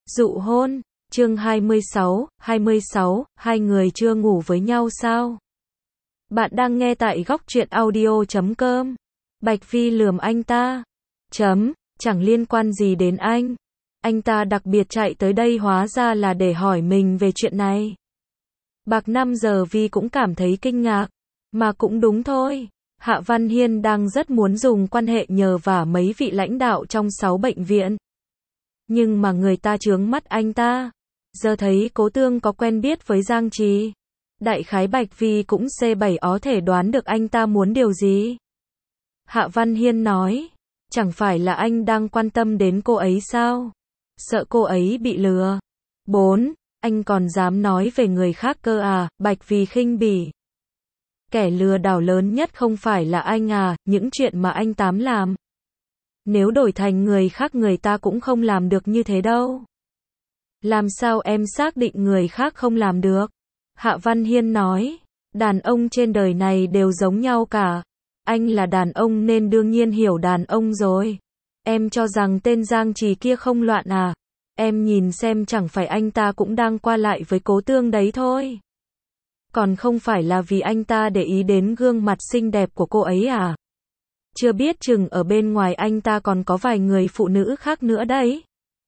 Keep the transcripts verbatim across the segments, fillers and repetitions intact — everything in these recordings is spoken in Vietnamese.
Dụ hôn, chương hai mươi sáu, hai mươi sáu, hai người chưa ngủ với nhau sao? Bạn đang nghe tại góc truyện audio chấm com. Bạch Phi lườm anh ta. Chấm, chẳng liên quan gì đến anh. Anh ta đặc biệt chạy tới đây hóa ra là để hỏi mình về chuyện này. Bạc năm giờ Vi cũng cảm thấy kinh ngạc. Mà cũng đúng thôi. Hạ Văn Hiên đang rất muốn dùng quan hệ nhờ vả mấy vị lãnh đạo trong sáu bệnh viện. Nhưng mà người ta chướng mắt anh ta. Giờ thấy Cố Tương có quen biết với Giang Trì. Đại khái Bạch Vi cũng xê bảy ó thể đoán được anh ta muốn điều gì. Hạ Văn Hiên nói, chẳng phải là anh đang quan tâm đến cô ấy sao? Sợ cô ấy bị lừa. Bốn, anh còn dám nói về người khác cơ à? Bạch Vi khinh bỉ. Kẻ lừa đảo lớn nhất không phải là anh à, những chuyện mà anh Tám làm. Nếu đổi thành người khác người ta cũng không làm được như thế đâu. Làm sao em xác định người khác không làm được? Hạ Văn Hiên nói, đàn ông trên đời này đều giống nhau cả. Anh là đàn ông nên đương nhiên hiểu đàn ông rồi. Em cho rằng tên Giang Trì kia không loạn à? Em nhìn xem chẳng phải anh ta cũng đang qua lại với Cố Tương đấy thôi. Còn không phải là vì anh ta để ý đến gương mặt xinh đẹp của cô ấy à? Chưa biết chừng ở bên ngoài anh ta còn có vài người phụ nữ khác nữa đấy.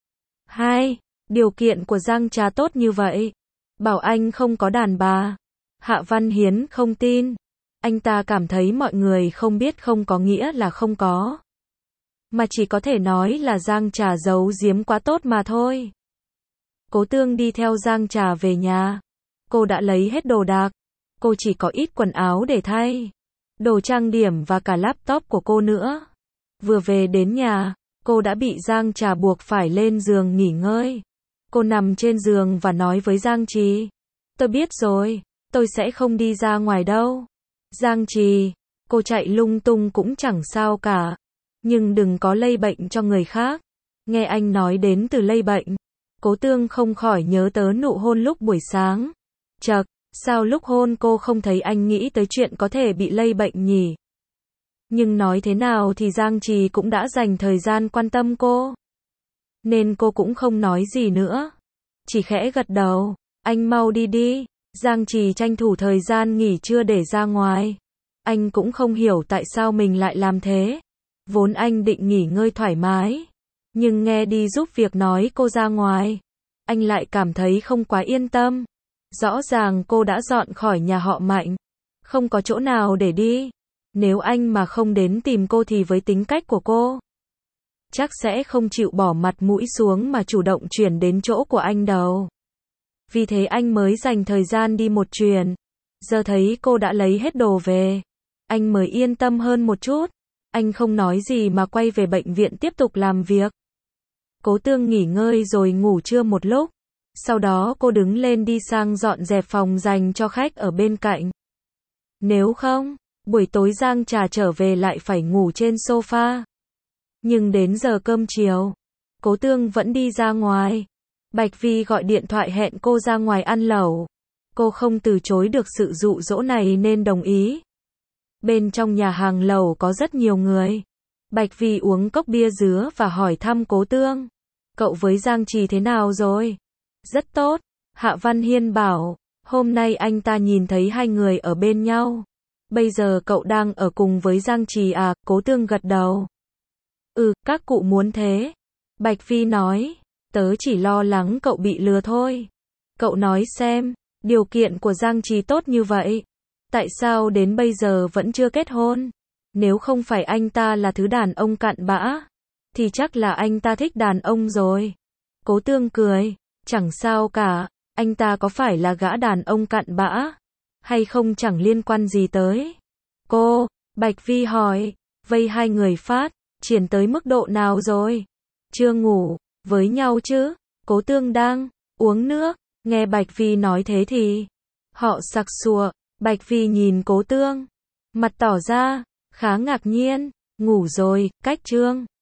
Hai, điều kiện của Giang Trà tốt như vậy. Bảo anh không có đàn bà. Hạ Văn Hiến không tin. Anh ta cảm thấy mọi người không biết không có nghĩa là không có. Mà chỉ có thể nói là Giang Trà giấu giếm quá tốt mà thôi. Cố Tương đi theo Giang Trà về nhà. Cô đã lấy hết đồ đạc. Cô chỉ có ít quần áo để thay. Đồ trang điểm và cả laptop của cô nữa. Vừa về đến nhà, cô đã bị Giang Trà buộc phải lên giường nghỉ ngơi. Cô nằm trên giường và nói với Giang Trì. Tôi biết rồi, tôi sẽ không đi ra ngoài đâu. Giang Trì, cô chạy lung tung cũng chẳng sao cả. Nhưng đừng có lây bệnh cho người khác. Nghe anh nói đến từ lây bệnh. Cố Tương không khỏi nhớ tới nụ hôn lúc buổi sáng. Chậc, sao lúc hôn cô không thấy anh nghĩ tới chuyện có thể bị lây bệnh nhỉ? Nhưng nói thế nào thì Giang Trì cũng đã dành thời gian quan tâm cô. Nên cô cũng không nói gì nữa. Chỉ khẽ gật đầu. Anh mau đi đi. Giang Trì tranh thủ thời gian nghỉ trưa để ra ngoài. Anh cũng không hiểu tại sao mình lại làm thế. Vốn anh định nghỉ ngơi thoải mái. Nhưng nghe đi giúp việc nói cô ra ngoài. Anh lại cảm thấy không quá yên tâm. Rõ ràng cô đã dọn khỏi nhà họ Mạnh. Không có chỗ nào để đi. Nếu anh mà không đến tìm cô thì với tính cách của cô, chắc sẽ không chịu bỏ mặt mũi xuống mà chủ động chuyển đến chỗ của anh đâu. Vì thế anh mới dành thời gian đi một chuyến. Giờ thấy cô đã lấy hết đồ về. Anh mới yên tâm hơn một chút. Anh không nói gì mà quay về bệnh viện tiếp tục làm việc. Cố Tương nghỉ ngơi rồi ngủ trưa một lúc. Sau đó cô đứng lên đi sang dọn dẹp phòng dành cho khách ở bên cạnh. Nếu không, buổi tối Giang Trà trở về lại phải ngủ trên sofa. Nhưng đến giờ cơm chiều, Cố Tương vẫn đi ra ngoài. Bạch Vi gọi điện thoại hẹn cô ra ngoài ăn lẩu. Cô không từ chối được sự dụ dỗ này nên đồng ý. Bên trong nhà hàng lẩu có rất nhiều người. Bạch Vi uống cốc bia dứa và hỏi thăm Cố Tương. Cậu với Giang Trì thế nào rồi? Rất tốt. Hạ Văn Hiên bảo, hôm nay anh ta nhìn thấy hai người ở bên nhau. Bây giờ cậu đang ở cùng với Giang Trì à? Cố Tương gật đầu. Ừ, các cụ muốn thế. Bạch Phi nói, tớ chỉ lo lắng cậu bị lừa thôi. Cậu nói xem, điều kiện của Giang Trì tốt như vậy. Tại sao đến bây giờ vẫn chưa kết hôn? Nếu không phải anh ta là thứ đàn ông cặn bã, thì chắc là anh ta thích đàn ông rồi. Cố Tương cười, chẳng sao cả, anh ta có phải là gã đàn ông cặn bã, hay không chẳng liên quan gì tới cô. Bạch Vi hỏi, vây hai người phát, triển tới mức độ nào rồi? Chưa ngủ với nhau chứ? Cố Tương đang uống nước, nghe Bạch Vi nói thế thì họ sặc sụa. Bạch Vi nhìn Cố Tương, mặt tỏ ra khá ngạc nhiên. Ngủ rồi, cách chương